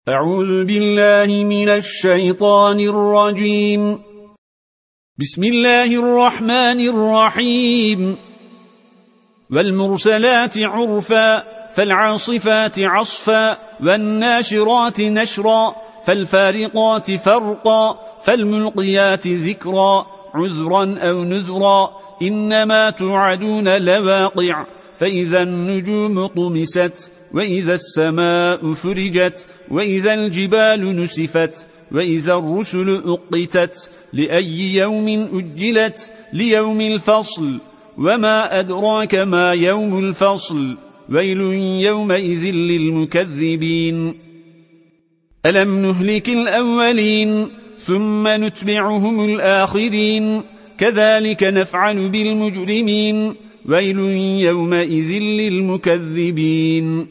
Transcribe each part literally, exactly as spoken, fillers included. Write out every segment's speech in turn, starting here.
أعوذ بالله من الشيطان الرجيم. بسم الله الرحمن الرحيم. والمرسلات عرفا فالعاصفات عصفا والناشرات نشرا فالفارقات فرقا فالملقيات ذكرا عذرا أو نذرا إنما توعدون لواقع فإذا النجوم طمست وإذا السماء فرجت وإذا الجبال نسفت وإذا الرسل أقتت لأي يوم أجلت ليوم الفصل وما أدراك ما يوم الفصل ويل يومئذ للمكذبين ألم نهلك الأولين ثم نتبعهم الآخرين كذلك نفعل بالمجرمين ويل يومئذ للمكذبين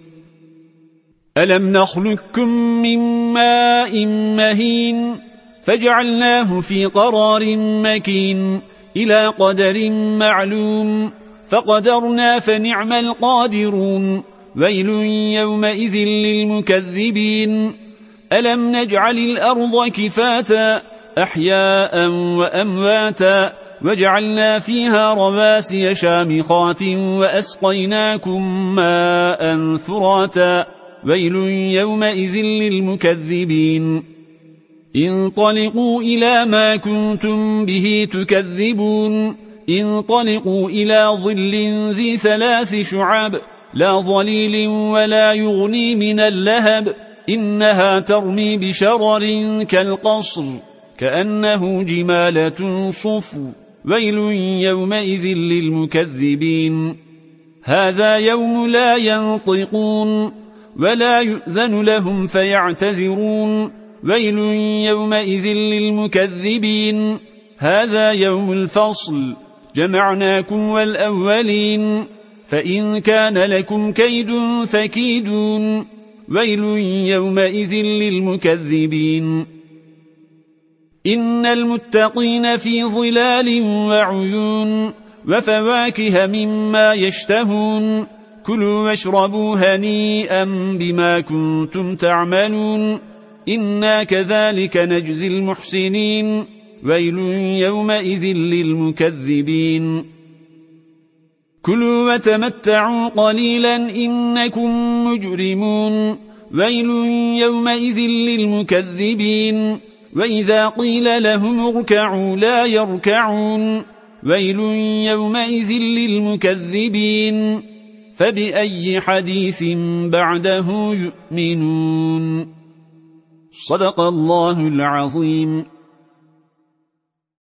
ألم نخلقكم من ماء مهين فجعلناه في قرار مكين إلى قدر معلوم فقدرنا فنعم القادرون ويل يومئذ للمكذبين ألم نجعل الأرض كفاتا أحياء وأمواتا وجعلنا فيها رواسي شامخات وأسقيناكم ماء ثراتا ويل يومئذ للمكذبين انطلقوا إلى ما كنتم به تكذبون انطلقوا إلى ظل ذي ثلاث شعاب لا ظليل ولا يغني من اللهب إنها ترمي بشرر كالقصر كأنه جمالة صفر ويل يومئذ للمكذبين هذا يوم لا ينطقون ولا يؤذن لهم فيعتذرون ويل يومئذ للمكذبين هذا يوم الفصل جمعناكم والأولين فإن كان لكم كيد فكيدون ويل يومئذ للمكذبين إن المتقين في ظلال وعيون وفواكه مما يشتهون كلوا واشربوا هنيئا بما كنتم تعملون إنا كذلك نجزي المحسنين ويل يومئذ للمكذبين كلوا وتمتعوا قليلا إنكم مجرمون ويل يومئذ للمكذبين وإذا قيل لهم اركعوا لا يركعون ويل يومئذ للمكذبين فبأي حديث بعده يؤمنون صدق الله العظيم.